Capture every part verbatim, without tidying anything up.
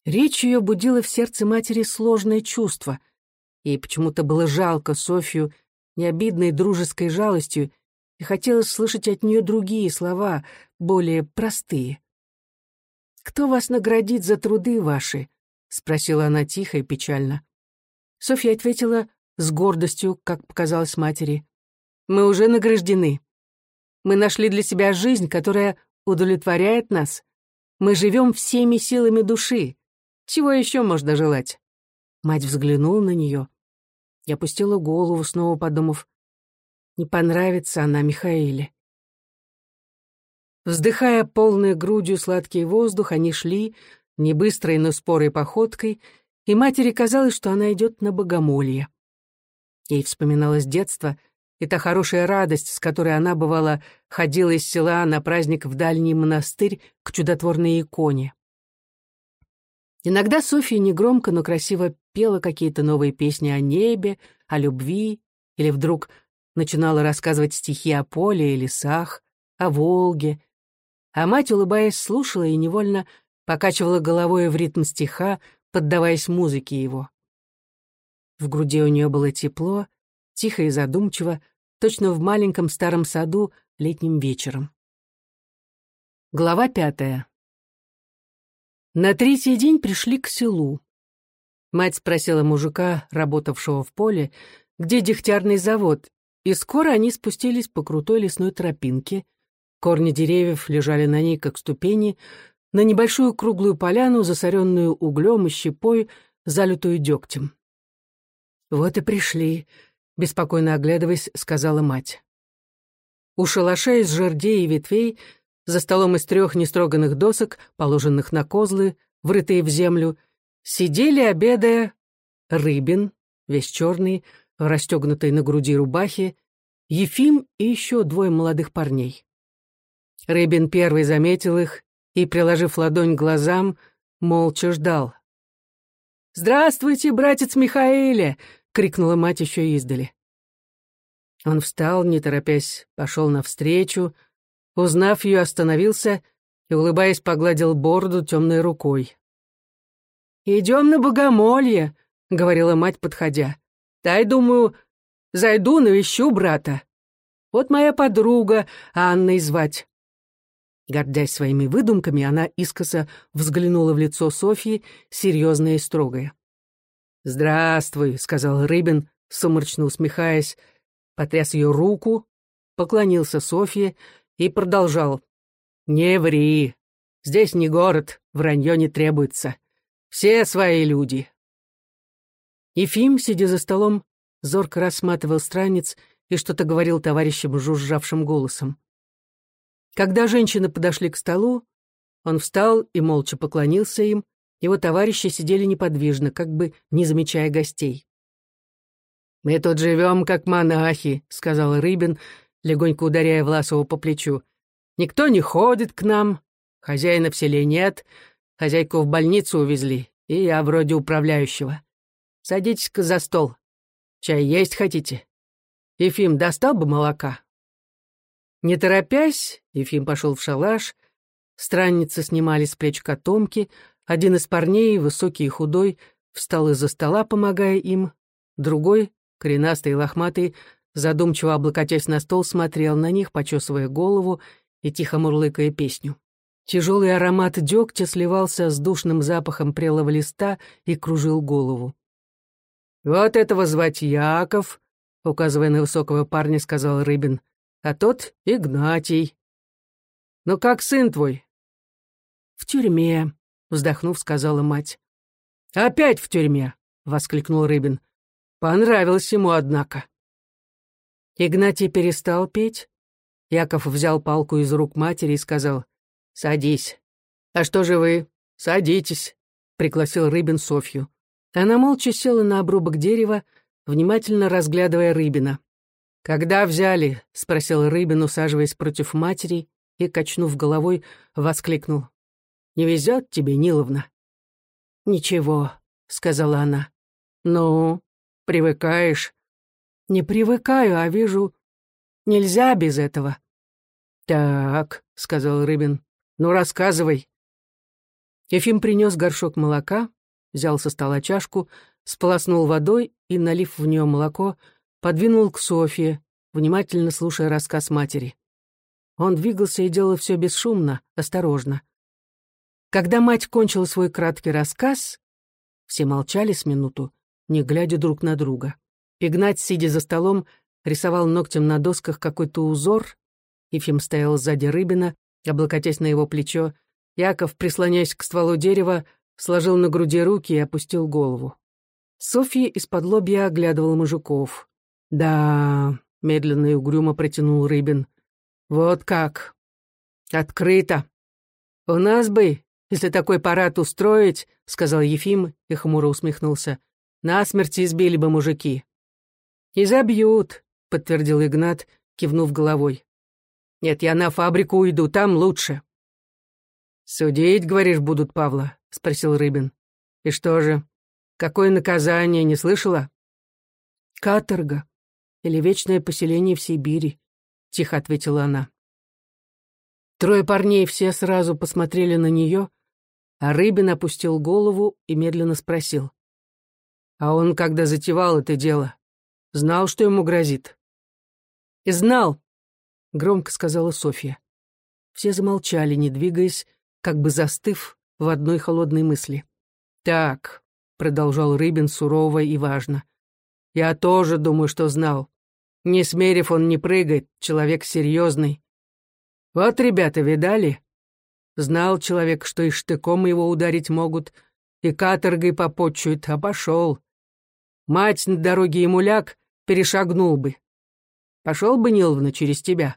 Речь ее будила в сердце матери сложное чувство. Ей почему-то было жалко Софью необидной дружеской жалостью, и хотелось слышать от нее другие слова, более простые. «Кто вас наградит за труды ваши?» — спросила она тихо и печально. Софья ответила с гордостью, как показалось матери. «Мы уже награждены. Мы нашли для себя жизнь, которая удовлетворяет нас. Мы живем всеми силами души. Чего еще можно желать?» Мать взглянула на нее и опустила голову, снова подумав, не понравится она Михаиле. Вздыхая полной грудью сладкий воздух, они шли, не быстрой, но спорой походкой, и матери казалось, что она идет на богомолье. Ей вспоминалось детство и та хорошая радость, с которой она, бывало, ходила из села на праздник в дальний монастырь к чудотворной иконе. Иногда Софья негромко, но красиво пела какие-то новые песни о небе, о любви, или вдруг начинала рассказывать стихи о поле и лесах, о Волге, а мать, улыбаясь, слушала и невольно покачивала головой в ритм стиха, поддаваясь музыке его. В груди у нее было тепло, тихо и задумчиво, точно в маленьком старом саду летним вечером. Глава пятая. На третий день пришли к селу. Мать спросила мужика, работавшего в поле, где дегтярный завод, и скоро они спустились по крутой лесной тропинке. Корни деревьев лежали на ней, как ступени, на небольшую круглую поляну, засоренную углем и щепой, залитую дегтем. «Вот и пришли», — беспокойно оглядываясь, сказала мать. У шалаша из жердей и ветвей, за столом из трех нестроганных досок, положенных на козлы, врытые в землю, сидели, обедая, Рыбин, весь черный, в расстегнутой на груди рубахе, Ефим и еще двое молодых парней. Рыбин первый заметил их и, приложив ладонь к глазам, молча ждал. «Здравствуйте, братец Михаиле!» — крикнула мать еще издали. Он встал, не торопясь, пошел навстречу, узнав ее, остановился и, улыбаясь, погладил бороду темной рукой. «Идем на богомолье», — говорила мать, подходя. «Дай, думаю, зайду, навещу брата. Вот моя подруга, Анной звать». Гордясь своими выдумками, она искоса взглянула в лицо Софьи, серьезное и строгое. «Здравствуй», — сказал Рыбин, сумрачно усмехаясь, потряс ее руку, поклонился Софье и продолжал. «Не ври. Здесь не город, вранье не требуется. Все свои люди». Ефим, сидя за столом, зорко рассматривал страниц и что-то говорил товарищам жужжавшим голосом. Когда женщины подошли к столу, он встал и молча поклонился им, его товарищи сидели неподвижно, как бы не замечая гостей. «Мы тут живем, как монахи», — сказал Рыбин, легонько ударяя Власова по плечу. «Никто не ходит к нам, хозяина в селе нет, хозяйку в больницу увезли, и я вроде управляющего. Садитесь-ка за стол. Чай есть хотите? Ефим, достал бы молока?» Не торопясь, Ефим пошел в шалаш, странницы снимали с плеч котомки, один из парней, высокий и худой, встал из-за стола, помогая им, другой, коренастый и лохматый, задумчиво облокотясь на стол, смотрел на них, почесывая голову и тихо мурлыкая песню. Тяжелый аромат дегтя сливался с душным запахом прелого листа и кружил голову. «Вот этого звать Яков», — указывая на высокого парня, сказал Рыбин, «а тот Игнатий. Ну как сын твой?» «В тюрьме», — вздохнув, сказала мать. «Опять в тюрьме», — воскликнул Рыбин. «Понравилось ему, однако». Игнатий перестал петь. Яков взял палку из рук матери и сказал: «Садись». «А что же вы? Садитесь», — пригласил Рыбин Софью. Она молча села на обрубок дерева, внимательно разглядывая Рыбина. «Когда взяли?» — спросил Рыбин, усаживаясь против матери, и, качнув головой, воскликнул: «Не везет тебе, Ниловна?» «Ничего», — сказала она. «Ну, привыкаешь?» «Не привыкаю, а вижу, нельзя без этого». «Так», — сказал Рыбин, — «ну, рассказывай». Ефим принес горшок молока, взял со стола чашку, сполоснул водой и, налив в нее молоко, подвинул к Софье, внимательно слушая рассказ матери. Он двигался и делал все бесшумно, осторожно. Когда мать кончила свой краткий рассказ, все молчали с минуту, не глядя друг на друга. Игнат, сидя за столом, рисовал ногтем на досках какой-то узор. Ефим стоял сзади Рыбина, облокотясь на его плечо. Яков, прислоняясь к стволу дерева, сложил на груди руки и опустил голову. Софья из-под лобья оглядывала мужиков. «Да», — медленно и угрюмо протянул Рыбин, — «вот как. Открыто. У нас бы, если такой парад устроить, — сказал Ефим и хмуро усмехнулся, — насмерть избили бы мужики». «И забьют», — подтвердил Игнат, кивнув головой. «Нет, я на фабрику уйду, там лучше». «Судить, говоришь, будут Павла?» — спросил Рыбин. «И что же? Какое наказание, не слышала?» «Каторга или вечное поселение в Сибири», — тихо ответила она. Трое парней все сразу посмотрели на нее, а Рыбин опустил голову и медленно спросил. «А он, когда затевал это дело, знал, что ему грозит?» «И знал», — громко сказала Софья. Все замолчали, не двигаясь, как бы застыв в одной холодной мысли. «Так», — продолжал Рыбин сурово и важно, — «я тоже думаю, что знал. Не смерив, он не прыгает, человек серьезный. Вот, ребята, видали? Знал человек, что и штыком его ударить могут, и каторгой попотчуют, а пошел. Мать на дороге ему ляг, перешагнул бы. Пошел бы, Ниловна, через тебя?»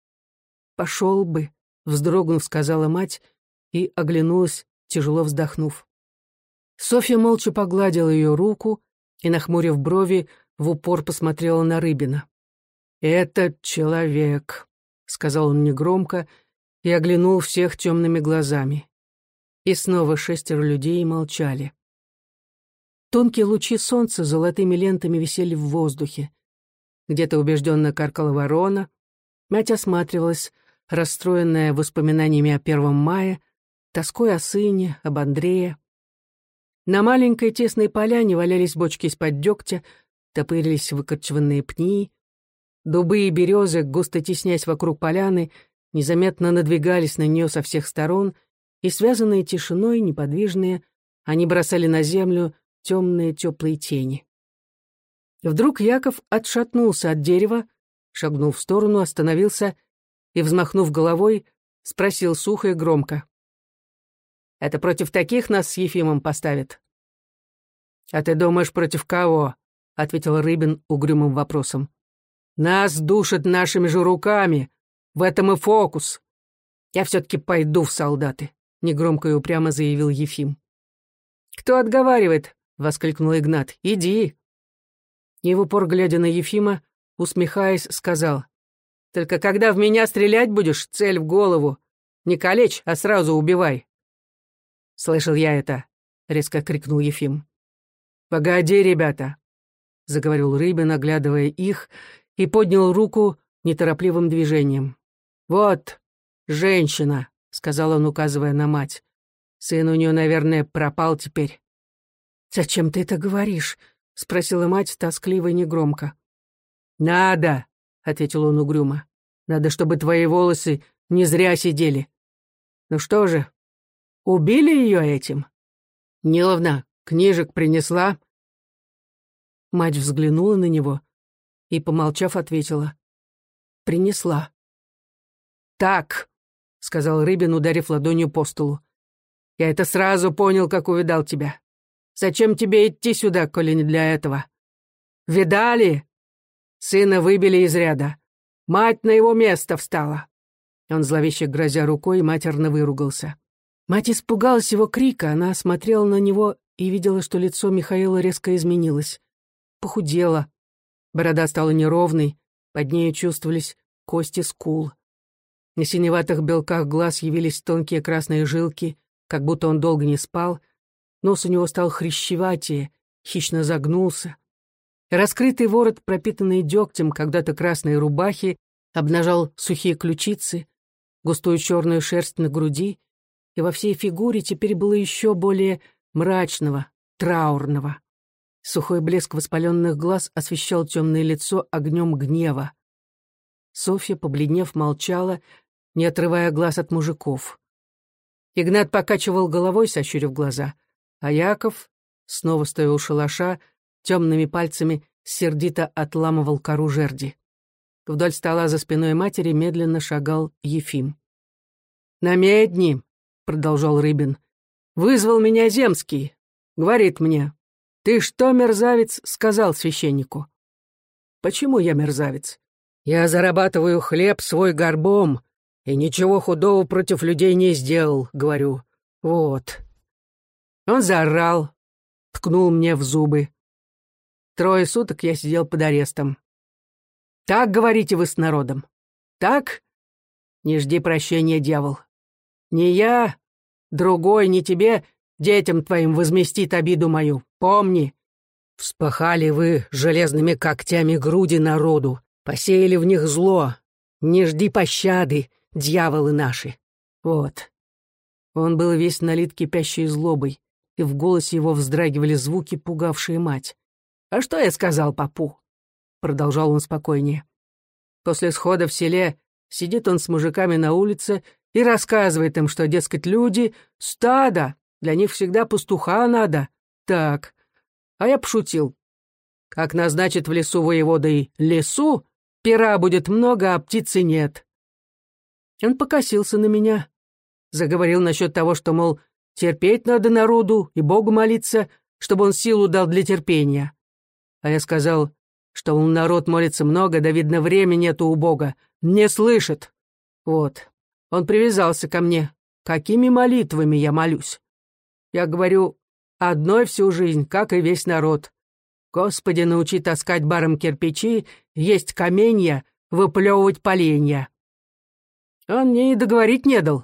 «Пошел бы», — вздрогнув, сказала мать и оглянулась, тяжело вздохнув. Софья молча погладила ее руку и, нахмурив брови, в упор посмотрела на Рыбина. «Этот человек», — сказал он негромко и оглянул всех темными глазами. И снова шестеро людей молчали. Тонкие лучи солнца золотыми лентами висели в воздухе. Где-то убежденно каркала ворона. Мать осматривалась, расстроенная воспоминаниями о первом мая, тоской о сыне, об Андрее. На маленькой тесной поляне валялись бочки из-под дегтя, топырились выкорчеванные пни. Дубы и березы, густо теснясь вокруг поляны, незаметно надвигались на нее со всех сторон, и, связанные тишиной, неподвижные, они бросали на землю темные теплые тени. Вдруг Яков отшатнулся от дерева, шагнул в сторону, остановился и, взмахнув головой, спросил сухо и громко. «Это против таких нас с Ефимом поставят?» «А ты думаешь, против кого?» — ответил Рыбин угрюмым вопросом. «Нас душат нашими же руками. В этом и фокус. Я все-таки пойду в солдаты», — негромко и упрямо заявил Ефим. «Кто отговаривает?» — воскликнул Игнат. «Иди». И в упор, глядя на Ефима, усмехаясь, сказал. «Только когда в меня стрелять будешь, цель в голову. Не калечь, а сразу убивай». «Слышал я это», — резко крикнул Ефим. «Погоди, ребята», — заговорил Рыбин, оглядывая их, и поднял руку неторопливым движением. «Вот, женщина», — сказал он, указывая на мать. «Сын у нее, наверное, пропал теперь». «Зачем ты это говоришь?» — спросила мать тоскливо и негромко. «Надо», — ответил он угрюмо. «Надо, чтобы твои волосы не зря сидели. Ну что же, убили ее этим? Ниловна, книжек принесла?» Мать взглянула на него и, помолчав, ответила. «Принесла». «Так», — сказал Рыбин, ударив ладонью по столу. «Я это сразу понял, как увидал тебя. Зачем тебе идти сюда, коли не для этого? Видали? Сына выбили из ряда. Мать на его место встала». Он, зловеще грозя рукой, матерно выругался. Мать испугалась его крика, она смотрела на него и видела, что лицо Михаила резко изменилось. Похудело. Борода стала неровной, под нею чувствовались кости скул. На синеватых белках глаз явились тонкие красные жилки, как будто он долго не спал. Нос у него стал хрящеватее, хищно загнулся. Раскрытый ворот, пропитанный дегтем когда-то красной рубахи, обнажал сухие ключицы, густую черную шерсть на груди, и во всей фигуре теперь было еще более мрачного, траурного. Сухой блеск воспаленных глаз освещал темное лицо огнем гнева. Софья, побледнев, молчала, не отрывая глаз от мужиков. Игнат покачивал головой, сощурив глаза, а Яков, снова стоя у шалаша, темными пальцами сердито отламывал кору жерди. Вдоль стола за спиной матери медленно шагал Ефим. «Намедни», — продолжал Рыбин, — «вызвал меня Земский. Говорит мне, ты что, мерзавец, сказал священнику?» «Почему я мерзавец? Я зарабатываю хлеб свой горбом и ничего худого против людей не сделал, говорю. Вот». Он заорал, ткнул мне в зубы. Трое суток я сидел под арестом. Так говорите вы с народом? Так? Не жди прощения, дьявол. Не я, другой, не тебе, детям твоим возместит обиду мою. Помни, вспахали вы железными когтями груди народу, посеяли в них зло. Не жди пощады, дьяволы наши. Вот. Он был весь налит кипящей злобой, и в голосе его вздрагивали звуки, пугавшие мать. «А что я сказал попу?» Продолжал он спокойнее. После схода в селе сидит он с мужиками на улице и рассказывает им, что, дескать, люди — стадо, для них всегда пастуха надо. Так. А я пошутил. Как назначит в лесу воеводой лесу, пера будет много, а птицы нет. Он покосился на меня. Заговорил насчет того, что, мол, терпеть надо народу и Богу молиться, чтобы он силу дал для терпения. А я сказал, что он народ молится много, да, видно, времени нету у Бога. Не слышит. Вот. Он привязался ко мне. Какими молитвами я молюсь? Я говорю, одной всю жизнь, как и весь народ. Господи, научи таскать баром кирпичи, есть каменья, выплевывать поленья. Он мне и договорить не дал.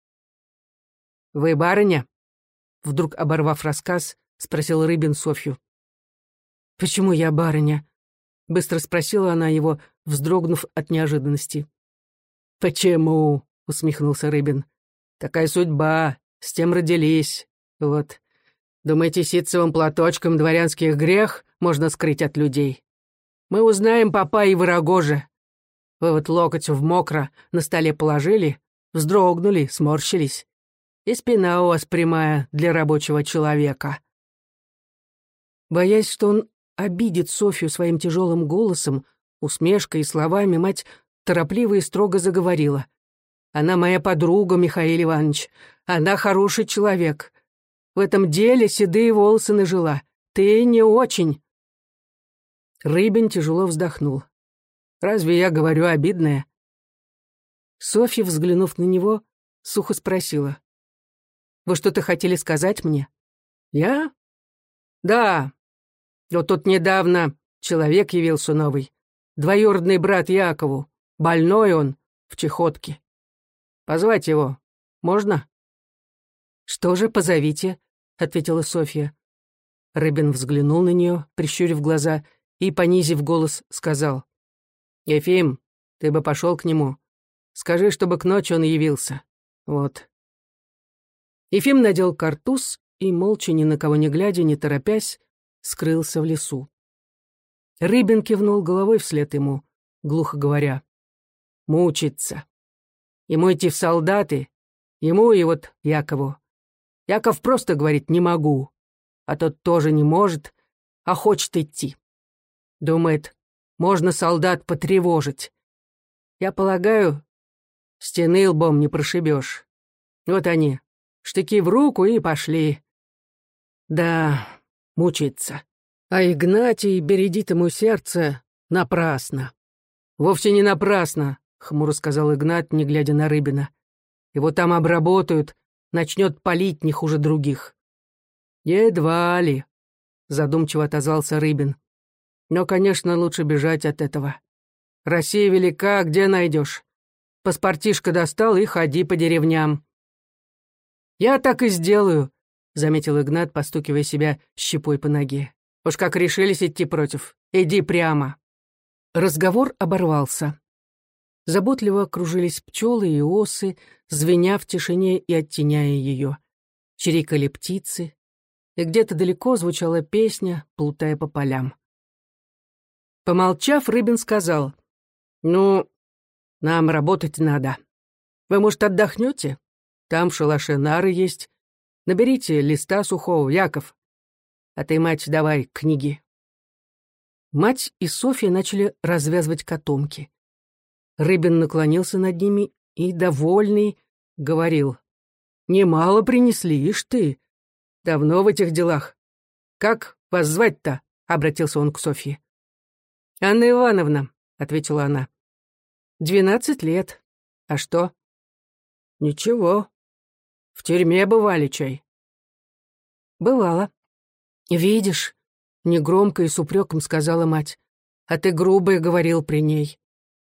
«Вы барыня?» Вдруг, оборвав рассказ, спросил Рыбин Софью. «Почему я барыня?» — быстро спросила она его, вздрогнув от неожиданности. «Почему?» — усмехнулся Рыбин. «Такая судьба, с тем родились. Вот. Думаете, ситцевым платочком дворянских грех можно скрыть от людей? Мы узнаем попа и врагоже. Вы вот локоть в мокро на столе положили, вздрогнули, сморщились. И спина у вас прямая для рабочего человека». Боясь, что он обидит Софью своим тяжелым голосом, усмешкой и словами, мать торопливо и строго заговорила. «Она моя подруга, Михаил Иванович. Она хороший человек. В этом деле седые волосы нажила. Ты не очень». Рыбин тяжело вздохнул. «Разве я говорю обидное?» Софья, взглянув на него, сухо спросила. «Вы что-то хотели сказать мне?» «Я? Да. Вот тут недавно человек явился новый. Двоюродный брат Якову. Больной он, в чехотке. Позвать его можно?» «Что же, позовите», — ответила Софья. Рыбин взглянул на нее, прищурив глаза, и, понизив голос, сказал. «Ефим, ты бы пошел к нему. Скажи, чтобы к ночи он явился. Вот». Ефим надел картуз и, молча, ни на кого не глядя, не торопясь, скрылся в лесу. Рыбин кивнул головой вслед ему, глухо говоря. «Мучится. Ему идти в солдаты, ему и вот Якову. Яков просто говорит «не могу», а тот тоже не может, а хочет идти. Думает, можно солдат потревожить. Я полагаю, стены лбом не прошибешь. Вот они, штыки в руку и пошли. Да, мучится. А Игнатий бередит ему сердце напрасно». «Вовсе не напрасно», — хмуро сказал Игнат, не глядя на Рыбина. «Его там обработают, начнет палить не хуже других». «Едва ли», — задумчиво отозвался Рыбин. «Но, конечно, лучше бежать от этого. Россия велика, где найдешь? Паспортишко достал и ходи по деревням». «Я так и сделаю», — заметил Игнат, постукивая себя щепой по ноге. «Уж как решились идти против, иди прямо». Разговор оборвался. Заботливо кружились пчелы и осы, звеня в тишине и оттеняя ее. Чирикали птицы, и где-то далеко звучала песня, плутая по полям. Помолчав, Рыбин сказал: «Ну, нам работать надо. Вы, может, отдохнете? Там в шалаше нары есть. Наберите листа сухого, Яков. А ты, мать, давай книги». Мать и Софья начали развязывать котомки. Рыбин наклонился над ними и, довольный, говорил: «Немало принесли, ишь ты. Давно в этих делах. Как вас звать-то?» — обратился он к Софье. «Анна Ивановна», — ответила она. «Двенадцать лет. А что?» «Ничего. В тюрьме бывали, чай?» «Бывало. Видишь», — негромко и с упреком сказала мать, «а ты грубо говорил при ней».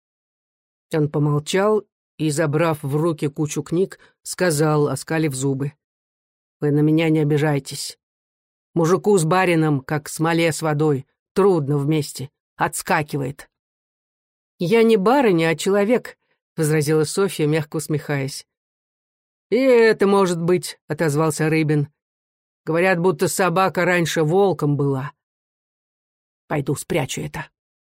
Он помолчал и, забрав в руки кучу книг, сказал, оскалив зубы: «Вы на меня не обижайтесь. Мужику с барином, как смоле с водой, трудно вместе, отскакивает». «Я не барыня, а человек», — возразила Софья, мягко усмехаясь. «И это может быть», — отозвался Рыбин. «Говорят, будто собака раньше волком была. Пойду спрячу это».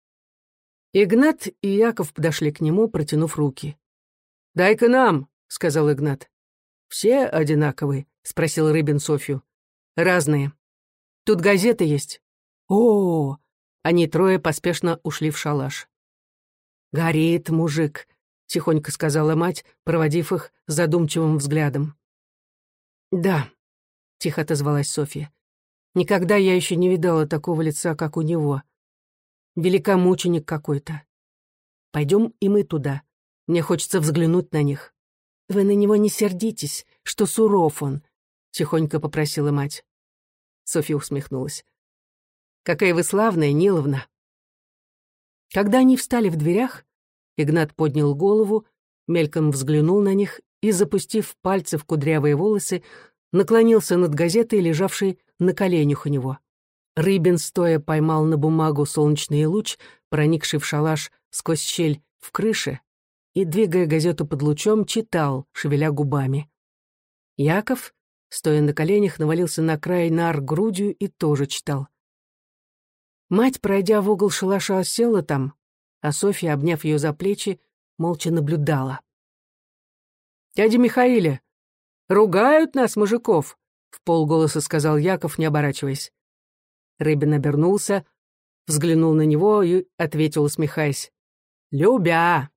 Игнат и Яков подошли к нему, протянув руки. «Дай-ка нам», — сказал Игнат. «Все одинаковые?» — спросил Рыбин Софью. «Разные. Тут газеты есть». «О!» — они трое поспешно ушли в шалаш. «Горит мужик», — тихонько сказала мать, проводив их задумчивым взглядом. «Да», — тихо отозвалась Софья. «Никогда я еще не видала такого лица, как у него. Великомученик какой-то. Пойдем и мы туда. Мне хочется взглянуть на них». «Вы на него не сердитесь, что суров он», — тихонько попросила мать. Софья усмехнулась. «Какая вы славная, Ниловна». Когда они встали в дверях, Игнат поднял голову, мельком взглянул на них и, запустив пальцы в кудрявые волосы, наклонился над газетой, лежавшей на коленях у него. Рыбин, стоя, поймал на бумагу солнечный луч, проникший в шалаш сквозь щель в крыше, и, двигая газету под лучом, читал, шевеля губами. Яков, стоя на коленях, навалился на край нар грудью и тоже читал. Мать, пройдя в угол шалаша, села там, а Софья, обняв ее за плечи, молча наблюдала. «Дядя Михаиле, ругают нас, мужиков!» — в полголоса сказал Яков, не оборачиваясь. Рыбин обернулся, взглянул на него и ответил, усмехаясь: «Любя!»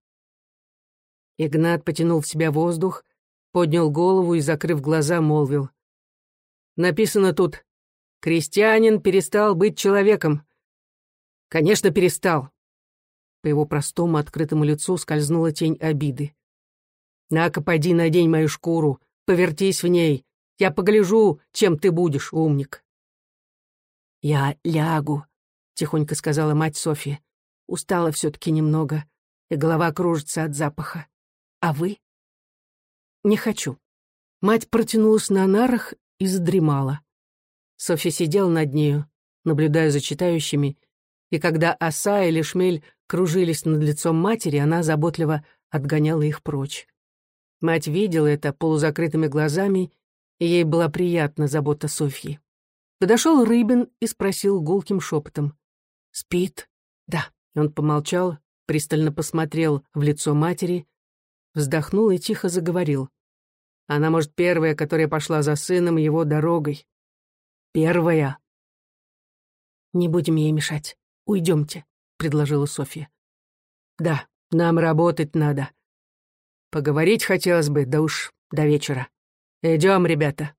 Игнат потянул в себя воздух, поднял голову и, закрыв глаза, молвил: «Написано тут: крестьянин перестал быть человеком». «Конечно, перестал». По его простому открытому лицу скользнула тень обиды. «На-ка, поди надень мою шкуру, повертись в ней. Я погляжу, чем ты будешь, умник». «Я лягу», — тихонько сказала мать Софья. «Устала все-таки немного, и голова кружится от запаха. А вы?» «Не хочу». Мать протянулась на нарах и задремала. Софья сидела над нею, наблюдая за читающими, и когда оса или шмель кружились над лицом матери, она заботливо отгоняла их прочь. Мать видела это полузакрытыми глазами, и ей была приятна забота Софьи. Подошел Рыбин и спросил гулким шепотом: «Спит?» «Да». Он помолчал, пристально посмотрел в лицо матери, вздохнул и тихо заговорил. «Она, может, первая, которая пошла за сыном его дорогой. Первая». «Не будем ей мешать. Уйдемте», — предложила Софья. «Да, нам работать надо. Поговорить хотелось бы, да уж до вечера. Идем, ребята».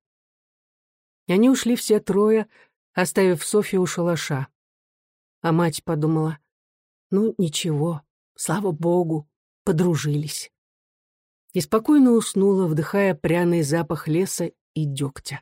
И они ушли все трое, оставив Софью у шалаша. А мать подумала: ну, ничего, слава богу, подружились. И спокойно уснула, вдыхая пряный запах леса и дегтя.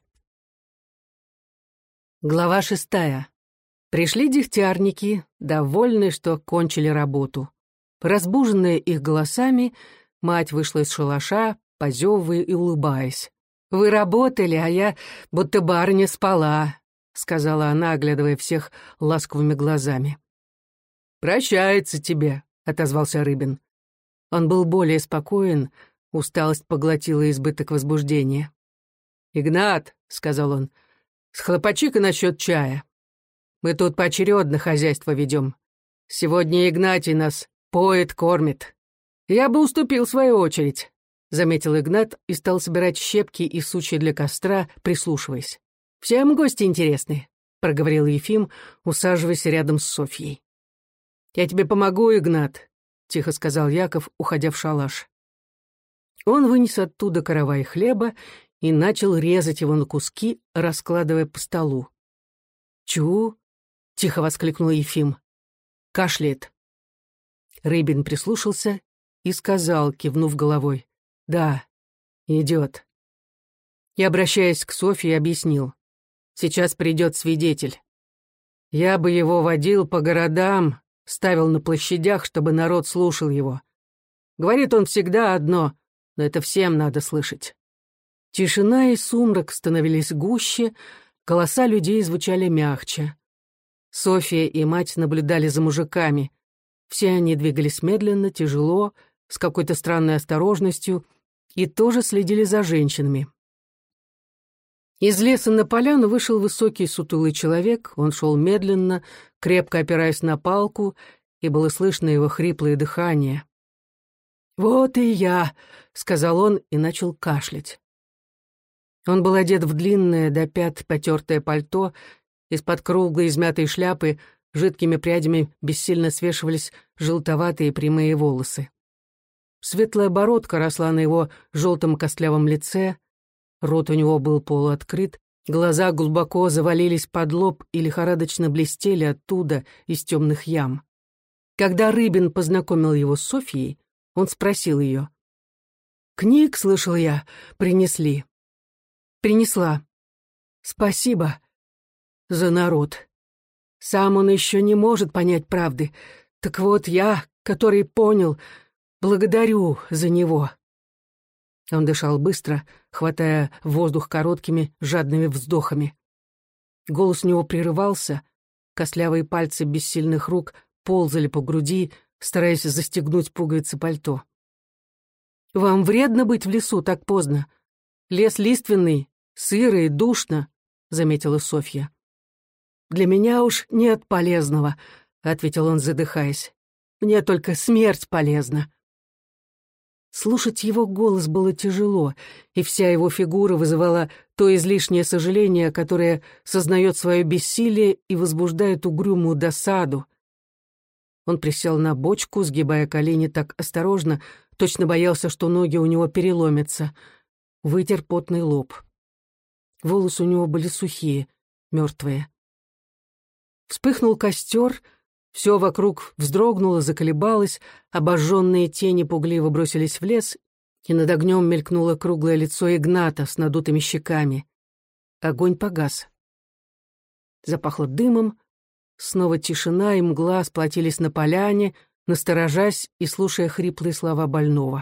Глава шестая. Пришли дегтярники, довольные, что кончили работу. Разбуженная их голосами, мать вышла из шалаша, позевывая и улыбаясь. «Вы работали, а я будто барыня спала», — сказала она, оглядывая всех ласковыми глазами. «Прощается тебе», — отозвался Рыбин. Он был более спокоен, усталость поглотила избыток возбуждения. «Игнат», — сказал он, — «схлопочи-ка насчет чая. Мы тут поочередно хозяйство ведем. Сегодня Игнатий нас поет, кормит. Я бы уступил свою очередь», — заметил Игнат и стал собирать щепки и сучья для костра, прислушиваясь. «Всем гости интересны», — проговорил Ефим, усаживаясь рядом с Софьей. «Я тебе помогу, Игнат», — тихо сказал Яков, уходя в шалаш. Он вынес оттуда каравай хлеба и начал резать его на куски, раскладывая по столу. «Чу!» — тихо воскликнул Ефим. «Кашляет». Рыбин прислушался и сказал, кивнув головой: «Да, идет». И, обращаясь к Софье, объяснил: «Сейчас придет свидетель. Я бы его водил по городам, ставил на площадях, чтобы народ слушал его. Говорит он всегда одно, но это всем надо слышать». Тишина и сумрак становились гуще, голоса людей звучали мягче. Софья и мать наблюдали за мужиками. Все они двигались медленно, тяжело, с какой-то странной осторожностью, и тоже следили за женщинами. Из леса на поляну вышел высокий сутулый человек. Он шел медленно, крепко опираясь на палку, и было слышно его хриплое дыхание. «Вот и я», — сказал он и начал кашлять. Он был одет в длинное до пят потертое пальто, из-под круглой измятой шляпы жидкими прядями бессильно свешивались желтоватые прямые волосы. Светлая бородка росла на его желтом костлявом лице, рот у него был полуоткрыт, глаза глубоко завалились под лоб и лихорадочно блестели оттуда, из темных ям. Когда Рыбин познакомил его с Софьей, он спросил ее: «Книг, слышал я, принесли?» «Принесла. Спасибо за народ. Сам он еще не может понять правды. Так вот я, который понял, благодарю за него». Он дышал быстро, хватая воздух короткими, жадными вздохами. Голос у него прерывался, костлявые пальцы бессильных рук ползали по груди, стараясь застегнуть пуговицы пальто. «Вам вредно быть в лесу так поздно? Лес лиственный, сыро и душно», — заметила Софья. «Для меня уж нет полезного», — ответил он, задыхаясь. «Мне только смерть полезна». Слушать его голос было тяжело, и вся его фигура вызывала то излишнее сожаление, которое сознает свое бессилие и возбуждает угрюмую досаду. Он присел на бочку, сгибая колени так осторожно, точно боялся, что ноги у него переломятся. Вытер потный лоб. Волосы у него были сухие, мертвые. Вспыхнул костер, все вокруг вздрогнуло, заколебалось, обожженные тени пугливо бросились в лес, и над огнем мелькнуло круглое лицо Игната с надутыми щеками. Огонь погас. Запахло дымом, снова тишина и мгла сплотились на поляне, насторожась и слушая хриплые слова больного.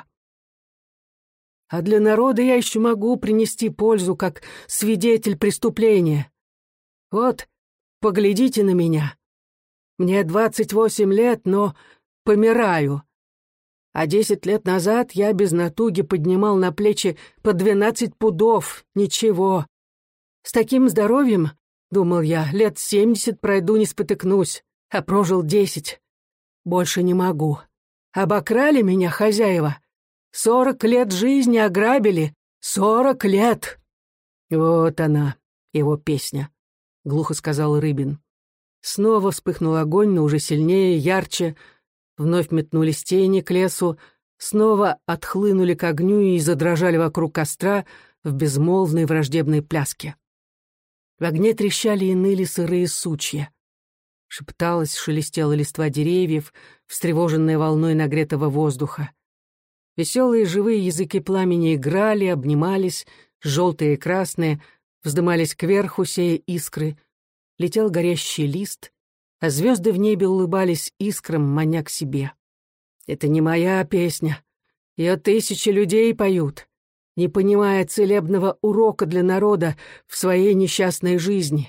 «А для народа я еще могу принести пользу, как свидетель преступления. Вот, поглядите на меня. Мне двадцать восемь лет, но помираю. А десять лет назад я без натуги поднимал на плечи по двенадцать пудов, ничего. С таким здоровьем, думал я, лет семьдесят пройду, не спотыкнусь, а прожил десять. Больше не могу. Обокрали меня хозяева. Сорок лет жизни ограбили. Сорок лет!» «Вот она, его песня», — глухо сказал Рыбин. Снова вспыхнул огонь, но уже сильнее, ярче. Вновь метнулись тени к лесу, снова отхлынули к огню и задрожали вокруг костра в безмолвной враждебной пляске. В огне трещали и ныли сырые сучья. Шепталась, шелестела листва деревьев, встревоженная волной нагретого воздуха. Веселые живые языки пламени играли, обнимались, желтые и красные, вздымались кверху, сея искры. Летел горящий лист, а звезды в небе улыбались искрам, маня к себе. «Это не моя песня. Ее тысячи людей поют, не понимая целебного урока для народа в своей несчастной жизни.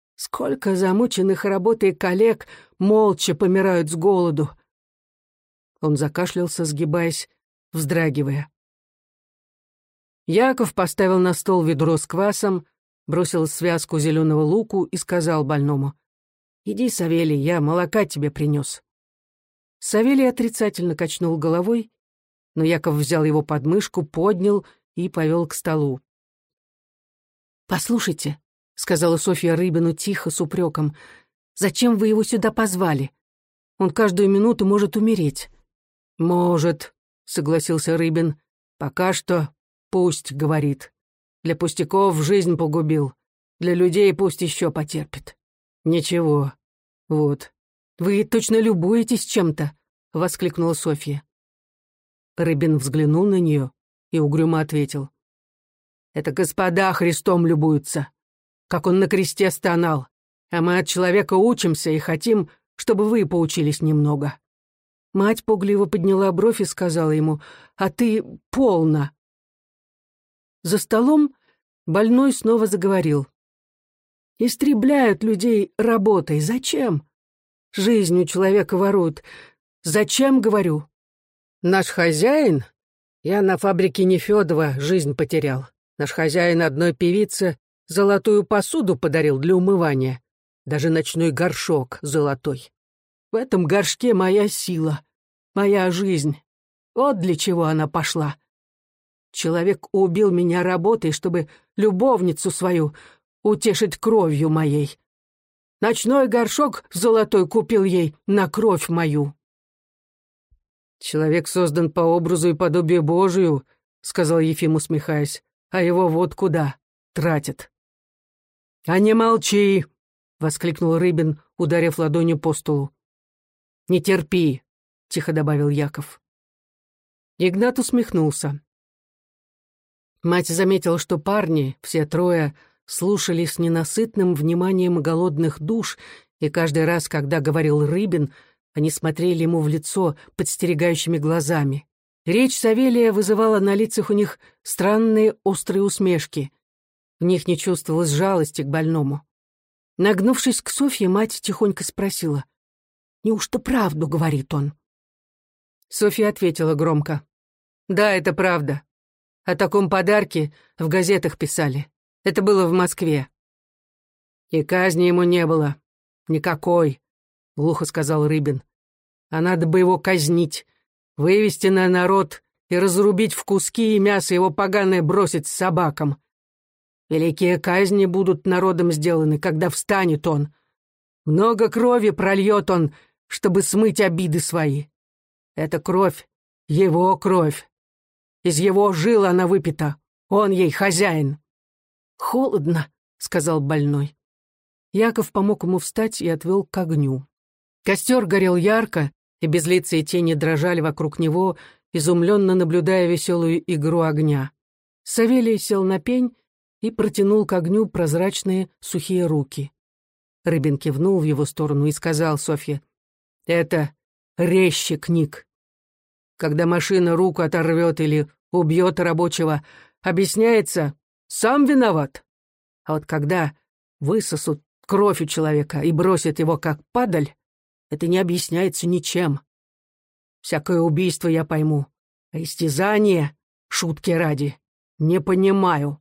Сколько замученных работой коллег молча помирают с голоду. Он закашлялся, сгибаясь, вздрагивая. Яков поставил на стол ведро с квасом, бросил связку зеленого луку и сказал больному: «Иди, Савелий, я молока тебе принес». Савелий отрицательно качнул головой, но Яков взял его под мышку, поднял и повел к столу. «Послушайте», — сказала Софья Рыбину тихо, с упреком, «зачем вы его сюда позвали? Он каждую минуту может умереть». «Может», — согласился Рыбин, — «пока что пусть, — говорит. Для пустяков жизнь погубил, для людей пусть еще потерпит. Ничего. Вот. Вы точно любуетесь чем-то», — воскликнула Софья. Рыбин взглянул на нее и угрюмо ответил: «Это господа Христом любуются, как он на кресте стонал, а мы от человека учимся и хотим, чтобы вы поучились немного». Мать пугливо подняла бровь и сказала ему: «А ты полно». За столом больной снова заговорил: «Истребляют людей работой. Зачем? Жизнь у человека воруют. Зачем, говорю? Наш хозяин, я на фабрике Нефёдова жизнь потерял. Наш хозяин одной певице золотую посуду подарил для умывания, даже ночной горшок золотой. В этом горшке моя сила, моя жизнь. Вот для чего она пошла. Человек убил меня работой, чтобы любовницу свою утешить кровью моей. Ночной горшок золотой купил ей на кровь мою». «Человек создан по образу и подобию Божию», — сказал Ефим, усмехаясь, «а его вот куда тратят». «А не молчи!» — воскликнул Рыбин, ударив ладонью по столу. «Не терпи», — тихо добавил Яков. Игнат усмехнулся. Мать заметила, что парни, все трое, слушали с ненасытным вниманием голодных душ, и каждый раз, когда говорил Рыбин, они смотрели ему в лицо подстерегающими глазами. Речь Савелия вызывала на лицах у них странные острые усмешки. В них не чувствовалось жалости к больному. Нагнувшись к Софье, мать тихонько спросила: «Неужто правду, — говорит он?» Софья ответила громко: «Да, это правда. О таком подарке в газетах писали. Это было в Москве». «И казни ему не было. Никакой», — глухо сказал Рыбин. «А надо бы его казнить, вывести на народ и разрубить в куски, и мясо его поганое бросить собакам. Великие казни будут народом сделаны, когда встанет он. Много крови прольет он, чтобы смыть обиды свои. Это кровь, его кровь. Из его жил она выпита, он ей хозяин». «Холодно», — сказал больной. Яков помог ему встать и отвел к огню. Костер горел ярко, и безлицые тени дрожали вокруг него, изумленно наблюдая веселую игру огня. Савелий сел на пень и протянул к огню прозрачные сухие руки. Рыбин кивнул в его сторону и сказал Софье: «Это резчик Ник. Когда машина руку оторвет или убьет рабочего, объясняется: сам виноват. А вот когда высосут кровь у человека и бросят его как падаль, это не объясняется ничем. Всякое убийство я пойму, а истязание, шутки ради, не понимаю.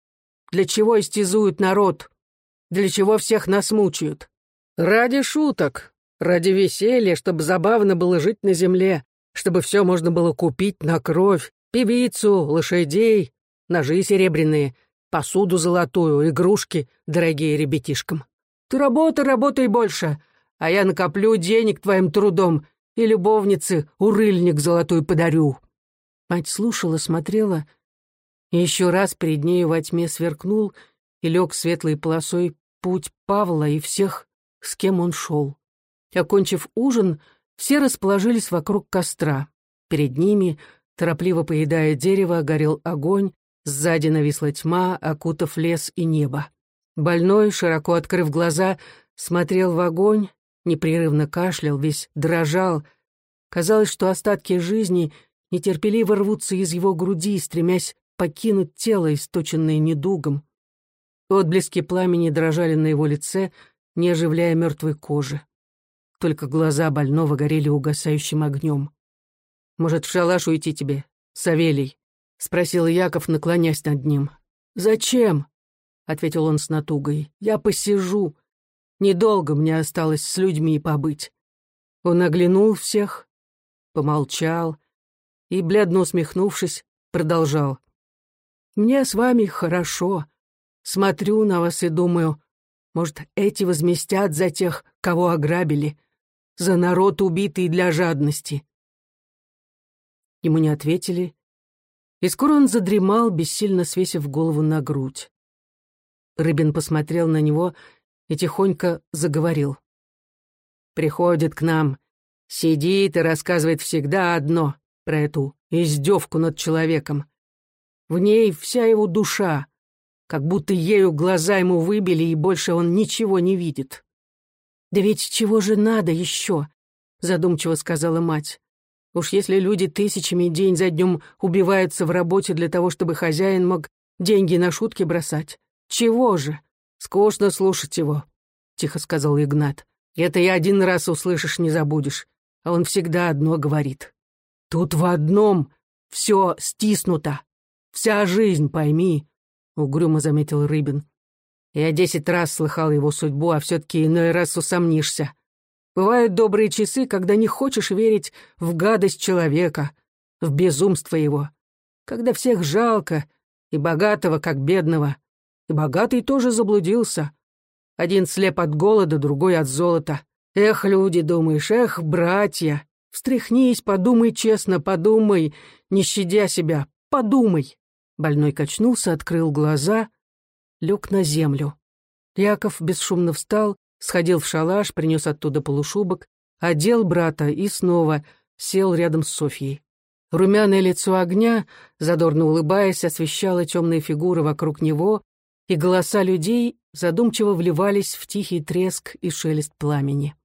Для чего истязуют народ? Для чего всех нас мучают? Ради шуток, ради веселья, чтобы забавно было жить на земле, чтобы все можно было купить на кровь, певицу, лошадей, ножи серебряные, посуду золотую, игрушки, дорогие ребятишкам. Ты работай, работай больше, а я накоплю денег твоим трудом и любовнице урыльник золотой подарю». Мать слушала, смотрела, и еще раз перед нею во тьме сверкнул и лег светлой полосой путь Павла и всех, с кем он шел. Окончив ужин, все расположились вокруг костра. Перед ними, торопливо поедая дерево, горел огонь, сзади нависла тьма, окутав лес и небо. Больной, широко открыв глаза, смотрел в огонь, непрерывно кашлял, весь дрожал. Казалось, что остатки жизни нетерпеливо рвутся из его груди, стремясь покинуть тело, источенное недугом. Отблески пламени дрожали на его лице, не оживляя мертвой кожи. Только глаза больного горели угасающим огнем. Может, в шалаш уйти тебе, Савелий?» — спросил Яков, наклонясь над ним. «Зачем?» — ответил он с натугой. «Я посижу. Недолго мне осталось с людьми побыть». Он оглянул всех, помолчал и, бледно усмехнувшись, продолжал. «Мне с вами хорошо. Смотрю на вас и думаю, может, эти возместят за тех, кого ограбили, за народ, убитый для жадности». Ему не ответили, и скоро он задремал, бессильно свесив голову на грудь. Рыбин посмотрел на него и тихонько заговорил. «Приходит к нам, сидит и рассказывает всегда одно про эту издевку над человеком. В ней вся его душа, как будто ею глаза ему выбили, и больше он ничего не видит». «Да ведь чего же надо еще?» — задумчиво сказала мать. «Уж если люди тысячами день за днем убиваются в работе для того, чтобы хозяин мог деньги на шутки бросать. Чего же? Скучно слушать его», — тихо сказал Игнат. «Это и один раз услышишь, не забудешь, а он всегда одно говорит. Тут в одном все стиснуто. Вся жизнь, пойми», — угрюмо заметил Рыбин. «Я десять раз слыхал его судьбу, а все-таки иной раз усомнишься. Бывают добрые часы, когда не хочешь верить в гадость человека, в безумство его, когда всех жалко, и богатого, как бедного. И богатый тоже заблудился. Один слеп от голода, другой от золота. Эх, люди, думаешь, эх, братья, встряхнись, подумай честно, подумай, не щадя себя, подумай». Больной качнулся, открыл глаза, лег на землю. Яков бесшумно встал, сходил в шалаш, принес оттуда полушубок, одел брата и снова сел рядом с Софьей. Румяное лицо огня, задорно улыбаясь, освещало темные фигуры вокруг него, и голоса людей задумчиво вливались в тихий треск и шелест пламени.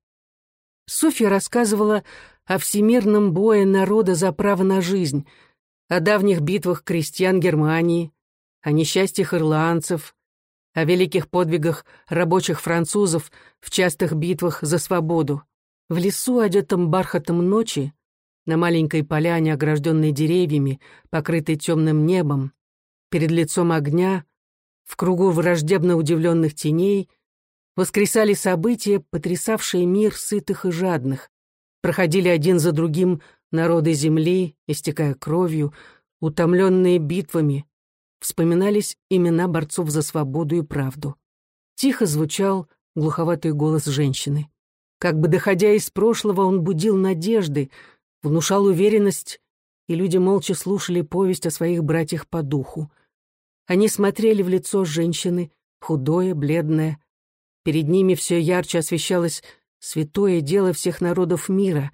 Софья рассказывала о всемирном бое народа за право на жизнь, о давних битвах крестьян Германии, о несчастьях ирландцев, о великих подвигах рабочих французов в частых битвах за свободу. В лесу, одетом бархатом ночи, на маленькой поляне, огражденной деревьями, покрытой темным небом, перед лицом огня, в кругу враждебно удивленных теней, воскресали события, потрясавшие мир сытых и жадных. Проходили один за другим народы земли, истекая кровью, утомленные битвами, вспоминались имена борцов за свободу и правду. Тихо звучал глуховатый голос женщины. Как бы доходя из прошлого, он будил надежды, внушал уверенность, и люди молча слушали повесть о своих братьях по духу. Они смотрели в лицо женщины, худое, бледное. Перед ними все ярче освещалось святое дело всех народов мира,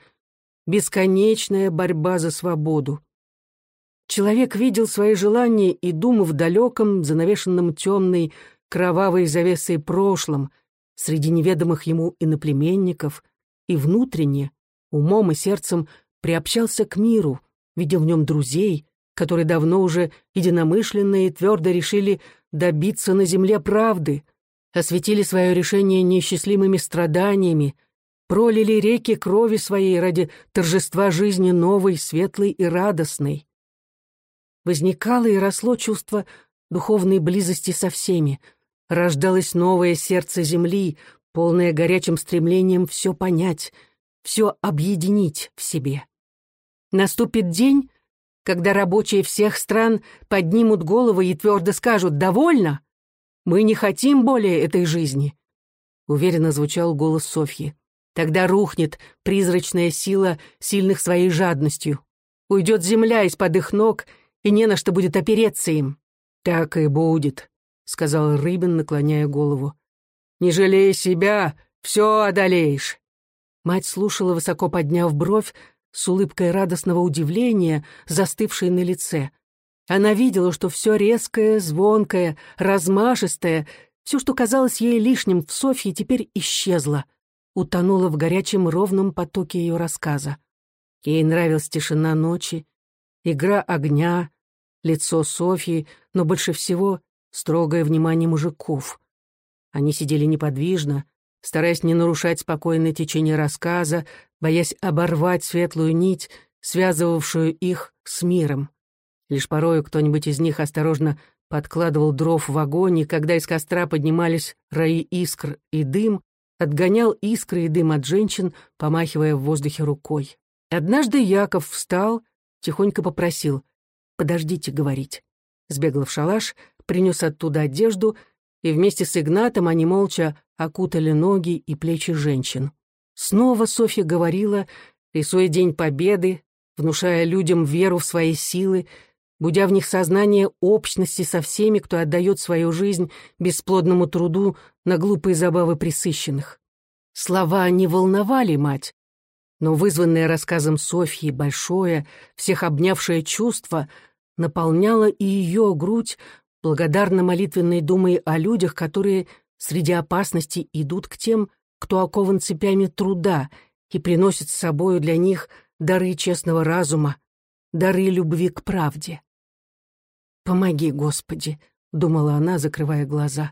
бесконечная борьба за свободу. Человек видел свои желания и думы в далеком, занавешенном темной, кровавой завесой прошлом, среди неведомых ему иноплеменников, и внутренне, умом и сердцем приобщался к миру, видел в нем друзей, которые давно уже единомышленно и твердо решили добиться на земле правды, осветили свое решение неисчислимыми страданиями, пролили реки крови своей ради торжества жизни новой, светлой и радостной. Возникало и росло чувство духовной близости со всеми, рождалось новое сердце земли, полное горячим стремлением все понять, все объединить в себе. Наступит день, когда рабочие всех стран поднимут головы и твердо скажут «довольно! Мы не хотим более этой жизни!» Уверенно звучал голос Софьи. Тогда рухнет призрачная сила сильных своей жадностью. Уйдет земля из-под их ног, и не на что будет опереться им. «Так и будет», — сказал Рыбин, наклоняя голову. «Не жалей себя, все одолеешь». Мать слушала, высоко подняв бровь, с улыбкой радостного удивления, застывшей на лице. Она видела, что все резкое, звонкое, размашистое, все, что казалось ей лишним в Софье, теперь исчезло, утонуло в горячем ровном потоке ее рассказа. Ей нравилась тишина ночи, игра огня, лицо Софьи, но больше всего строгое внимание мужиков. Они сидели неподвижно, стараясь не нарушать спокойное течение рассказа, боясь оборвать светлую нить, связывавшую их с миром. Лишь порою кто-нибудь из них осторожно подкладывал дров в огонь, и когда из костра поднимались раи искр и дым, отгонял искры и дым от женщин, помахивая в воздухе рукой. Однажды Яков встал, тихонько попросил: «Подождите говорить». Сбегал в шалаш, принес оттуда одежду, и вместе с Игнатом они молча окутали ноги и плечи женщин. Снова Софья говорила, рисуя День Победы, внушая людям веру в свои силы, будя в них сознание общности со всеми, кто отдает свою жизнь бесплодному труду на глупые забавы пресыщенных. Слова не волновали мать, но вызванное рассказом Софьи большое, всех обнявшее чувство наполняло и ее грудь благодарно-молитвенной думой о людях, которые среди опасностей идут к тем, кто окован цепями труда и приносит с собою для них дары честного разума, дары любви к правде. «Помоги, Господи», — думала она, закрывая глаза.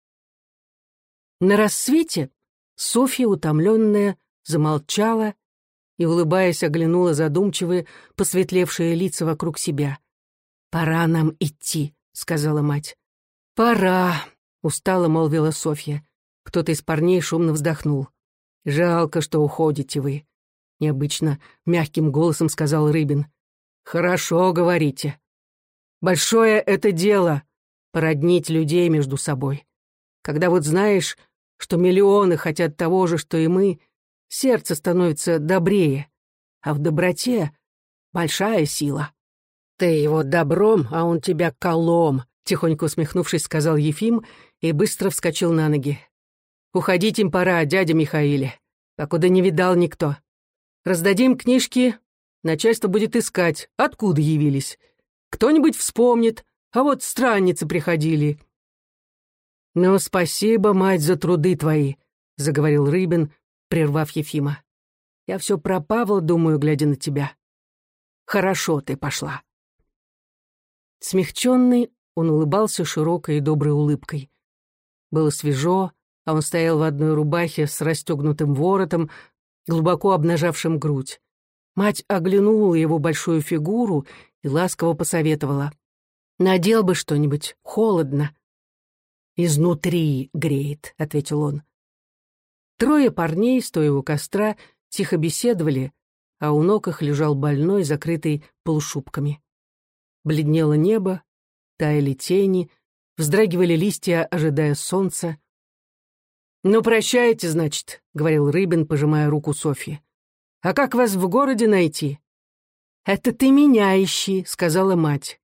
На рассвете Софья, утомленная, замолчала и, улыбаясь, оглянула задумчивые, посветлевшие лица вокруг себя. «Пора нам идти», — сказала мать. «Пора», — устало молвила Софья. Кто-то из парней шумно вздохнул. «Жалко, что уходите вы», — необычно мягким голосом сказал Рыбин. «Хорошо говорите. Большое это дело — породнить людей между собой. Когда вот знаешь, что миллионы хотят того же, что и мы, сердце становится добрее, а в доброте большая сила». «Ты его добром, а он тебя колом», — тихонько усмехнувшись, сказал Ефим и быстро вскочил на ноги. «Уходить им пора, дядя Михаиле, покуда не видал никто. Раздадим книжки, начальство будет искать, откуда явились. Кто-нибудь вспомнит, а вот странницы приходили». «Ну, спасибо, мать, за труды твои», — заговорил Рыбин, прервав Ефима. «Я все про Павла думаю, глядя на тебя. Хорошо ты пошла». Смягченный, он улыбался широкой и доброй улыбкой. Было свежо, а он стоял в одной рубахе с расстегнутым воротом, глубоко обнажавшим грудь. Мать оглянула его большую фигуру и ласково посоветовала: «Надел бы что-нибудь, холодно». «Изнутри греет», — ответил он. Трое парней, стоя у костра, тихо беседовали, а у ног их лежал больной, закрытый полушубками. Бледнело небо, таяли тени, вздрагивали листья, ожидая солнца. «Ну, прощайте, значит», — говорил Рыбин, пожимая руку Софьи. «А как вас в городе найти?» «Это ты меня ищи», — сказала мать.